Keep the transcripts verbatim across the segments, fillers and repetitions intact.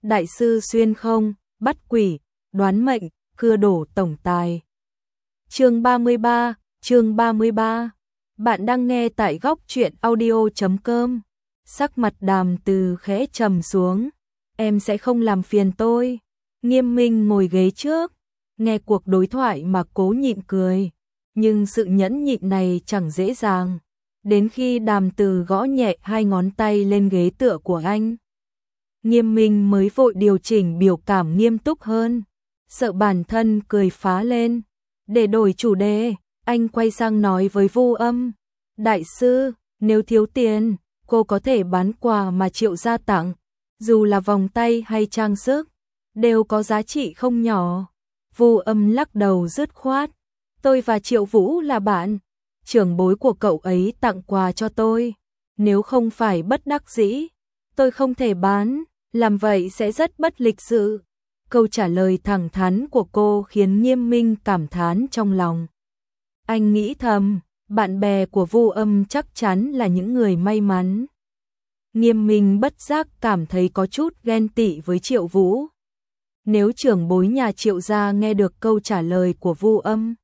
đại sư xuyên không, bắt quỷ, đoán mệnh, cưa đổ tổng tài. Chương ba mươi ba, chương ba mươi ba. Bạn đang nghe tại góc truyện audio chấm com. Sắc mặt Đàm Từ khẽ trầm xuống, em sẽ không làm phiền tôi. Nghiêm Minh ngồi ghế trước, nghe cuộc đối thoại mà cố nhịn cười, nhưng sự nhẫn nhịn này chẳng dễ dàng. Đến khi Đàm Từ gõ nhẹ hai ngón tay lên ghế tựa của anh, Nghiêm Minh mới vội điều chỉnh biểu cảm nghiêm túc hơn, sợ bản thân cười phá lên. Để đổi chủ đề, anh quay sang nói với Vu Âm, đại sư, nếu thiếu tiền, cô có thể bán quà mà Triệu gia tặng, dù là vòng tay hay trang sức, đều có giá trị không nhỏ. Vu Âm lắc đầu dứt khoát, tôi và Triệu Vũ là bạn, trưởng bối của cậu ấy tặng quà cho tôi, nếu không phải bất đắc dĩ, tôi không thể bán, làm vậy sẽ rất bất lịch sự. Câu trả lời thẳng thắn của cô khiến Nghiêm Minh cảm thán trong lòng. Anh nghĩ thầm, bạn bè của Vu Âm chắc chắn là những người may mắn. Nghiêm Minh bất giác cảm thấy có chút ghen tị với Triệu Vũ. Nếu trưởng bối nhà Triệu gia nghe được câu trả lời của Vu Âm,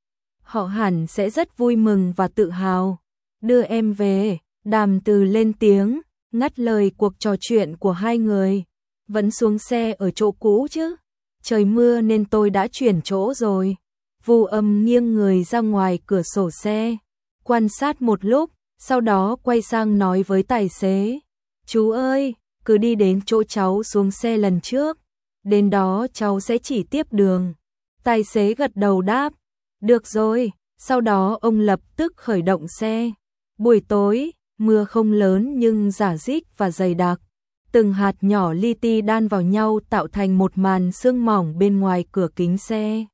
họ hẳn sẽ rất vui mừng và tự hào. Đưa em về, Đàm Từ lên tiếng, ngắt lời cuộc trò chuyện của hai người. Vẫn xuống xe ở chỗ cũ chứ? Trời mưa nên tôi đã chuyển chỗ rồi. Vu Âm nghiêng người ra ngoài cửa sổ xe, quan sát một lúc, sau đó quay sang nói với tài xế, chú ơi, cứ đi đến chỗ cháu xuống xe lần trước, đến đó cháu sẽ chỉ tiếp đường. Tài xế gật đầu đáp, được rồi, sau đó ông lập tức khởi động xe. Buổi tối, mưa không lớn nhưng rả rích và dày đặc. Từng hạt nhỏ li ti đan vào nhau tạo thành một màn sương mỏng bên ngoài cửa kính xe.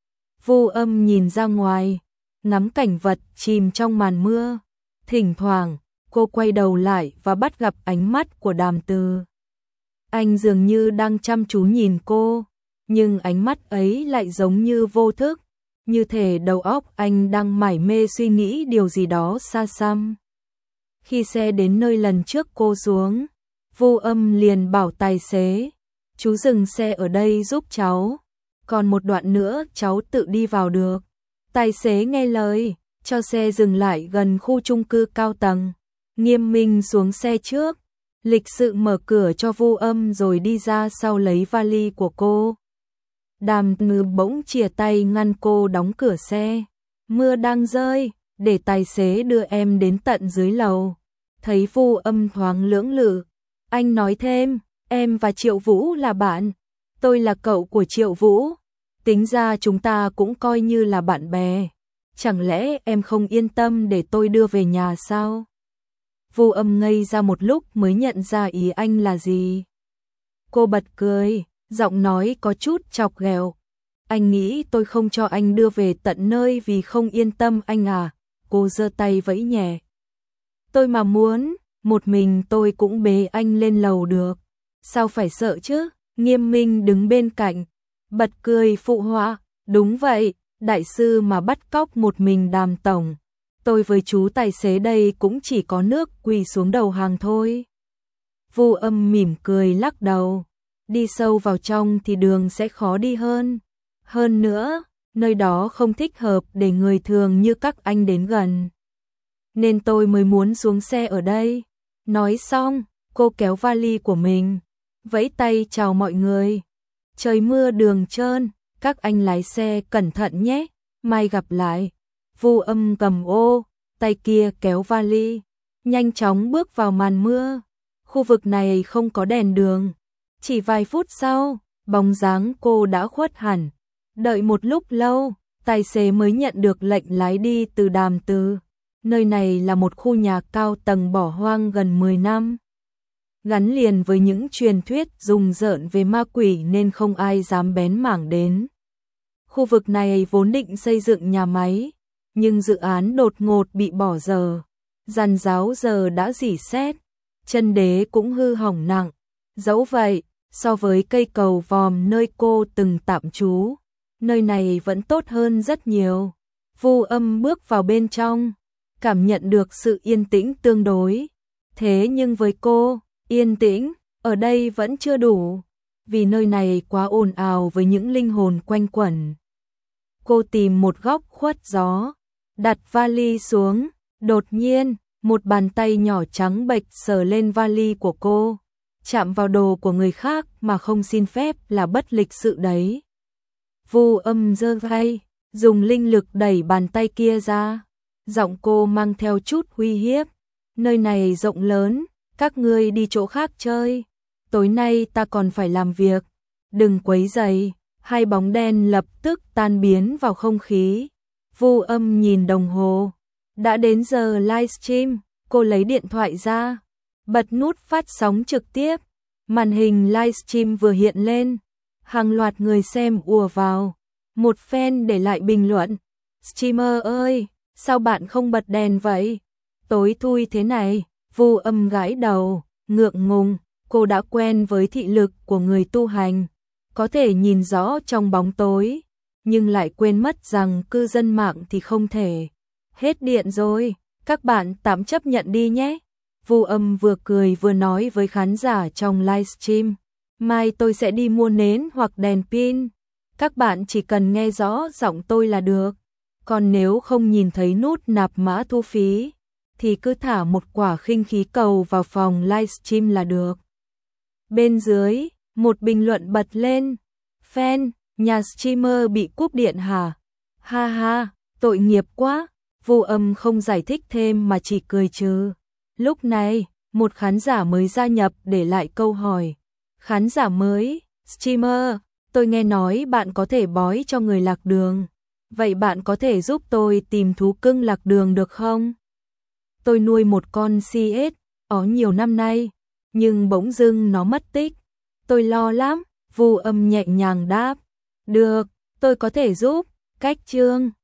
Vu Âm nhìn ra ngoài, ngắm cảnh vật chìm trong màn mưa. Thỉnh thoảng, cô quay đầu lại và bắt gặp ánh mắt của Đàm Từ. Anh dường như đang chăm chú nhìn cô, nhưng ánh mắt ấy lại giống như vô thức, như thể đầu óc anh đang mải mê suy nghĩ điều gì đó xa xăm. Khi xe đến nơi lần trước cô xuống, Vu Âm liền bảo tài xế, chú dừng xe ở đây giúp cháu, còn một đoạn nữa cháu tự đi vào được. Tài xế nghe lời, cho xe dừng lại gần khu chung cư cao tầng. Nghiêm Minh xuống xe trước, lịch sự mở cửa cho Vu Âm rồi đi ra sau lấy vali của cô. Đàm Ngư bỗng chìa tay ngăn cô đóng cửa xe. Mưa đang rơi, để tài xế đưa em đến tận dưới lầu. Thấy Vu Âm thoáng lưỡng lự, anh nói thêm, em và Triệu Vũ là bạn, tôi là cậu của Triệu Vũ, tính ra chúng ta cũng coi như là bạn bè. Chẳng lẽ em không yên tâm để tôi đưa về nhà sao? Vu Âm ngây ra một lúc mới nhận ra ý anh là gì. Cô bật cười, giọng nói có chút chọc ghẹo. Anh nghĩ tôi không cho anh đưa về tận nơi vì không yên tâm anh à? Cô giơ tay vẫy nhẹ. Tôi mà muốn, một mình tôi cũng bế anh lên lầu được. Sao phải sợ chứ? Nghiêm Minh đứng bên cạnh, bật cười phụ họa. Đúng vậy, đại sư mà bắt cóc một mình Đàm tổng, tôi với chú tài xế đây cũng chỉ có nước quỳ xuống đầu hàng thôi. Vu Âm mỉm cười lắc đầu. Đi sâu vào trong thì đường sẽ khó đi hơn. Hơn nữa, nơi đó không thích hợp để người thường như các anh đến gần. Nên tôi mới muốn xuống xe ở đây. Nói xong, cô kéo vali của mình, vẫy tay chào mọi người. Trời mưa đường trơn, các anh lái xe cẩn thận nhé, mai gặp lại. Vu Âm cầm ô, tay kia kéo vali, nhanh chóng bước vào màn mưa. Khu vực này không có đèn đường. Chỉ vài phút sau, bóng dáng cô đã khuất hẳn. Đợi một lúc lâu, tài xế mới nhận được lệnh lái đi từ Đàm Từ. Nơi này là một khu nhà cao tầng bỏ hoang gần mười năm. Gắn liền với những truyền thuyết rùng rợn về ma quỷ nên không ai dám bén mảng đến. Khu vực này vốn định xây dựng nhà máy, nhưng dự án đột ngột bị bỏ dở. Giàn giáo giờ đã rỉ sét, chân đế cũng hư hỏng nặng. Dẫu vậy, so với cây cầu vòm nơi cô từng tạm trú, nơi này vẫn tốt hơn rất nhiều. Vu Âm bước vào bên trong, cảm nhận được sự yên tĩnh tương đối. Thế nhưng với cô, yên tĩnh ở đây vẫn chưa đủ. vì nơi này quá ồn ào với những linh hồn quanh quẩn. Cô tìm một góc khuất gió, đặt vali xuống, đột nhiên, một bàn tay nhỏ trắng bệch sờ lên vali của cô. Chạm vào đồ của người khác mà không xin phép là bất lịch sự đấy. Vu Âm giơ tay, dùng linh lực đẩy bàn tay kia ra. Giọng cô mang theo chút uy hiếp. Nơi này rộng lớn, các ngươi đi chỗ khác chơi. Tối nay ta còn phải làm việc. Đừng quấy rầy. Hai bóng đen lập tức tan biến vào không khí. Vu Âm nhìn đồng hồ. Đã đến giờ livestream, cô lấy điện thoại ra, bật nút phát sóng trực tiếp. Màn hình livestream vừa hiện lên, hàng loạt người xem ùa vào. Một fan để lại bình luận: "Streamer ơi, sao bạn không bật đèn vậy? Tối thui thế này." Vu Âm gãi đầu, ngượng ngùng, cô đã quen với thị lực của người tu hành, có thể nhìn rõ trong bóng tối, nhưng lại quên mất rằng cư dân mạng thì không thể. Hết điện rồi, các bạn tạm chấp nhận đi nhé. Vu Âm vừa cười vừa nói với khán giả trong livestream. Mai tôi sẽ đi mua nến hoặc đèn pin. Các bạn chỉ cần nghe rõ giọng tôi là được. Còn nếu không nhìn thấy nút nạp mã thu phí, thì cứ thả một quả khinh khí cầu vào phòng livestream là được. Bên dưới, một bình luận bật lên. Fan, nhà streamer bị cúp điện hả? Ha ha, tội nghiệp quá. Vu Âm không giải thích thêm mà chỉ cười trừ. Lúc này, một khán giả mới gia nhập để lại câu hỏi. Khán giả mới: "Streamer, tôi nghe nói bạn có thể bói cho người lạc đường. Vậy bạn có thể giúp tôi tìm thú cưng lạc đường được không? Tôi nuôi một con xê ét ó nhiều năm nay, nhưng bỗng dưng nó mất tích. Tôi lo lắm." Vu Âm nhẹ nhàng đáp. "Được, tôi có thể giúp." Cách chương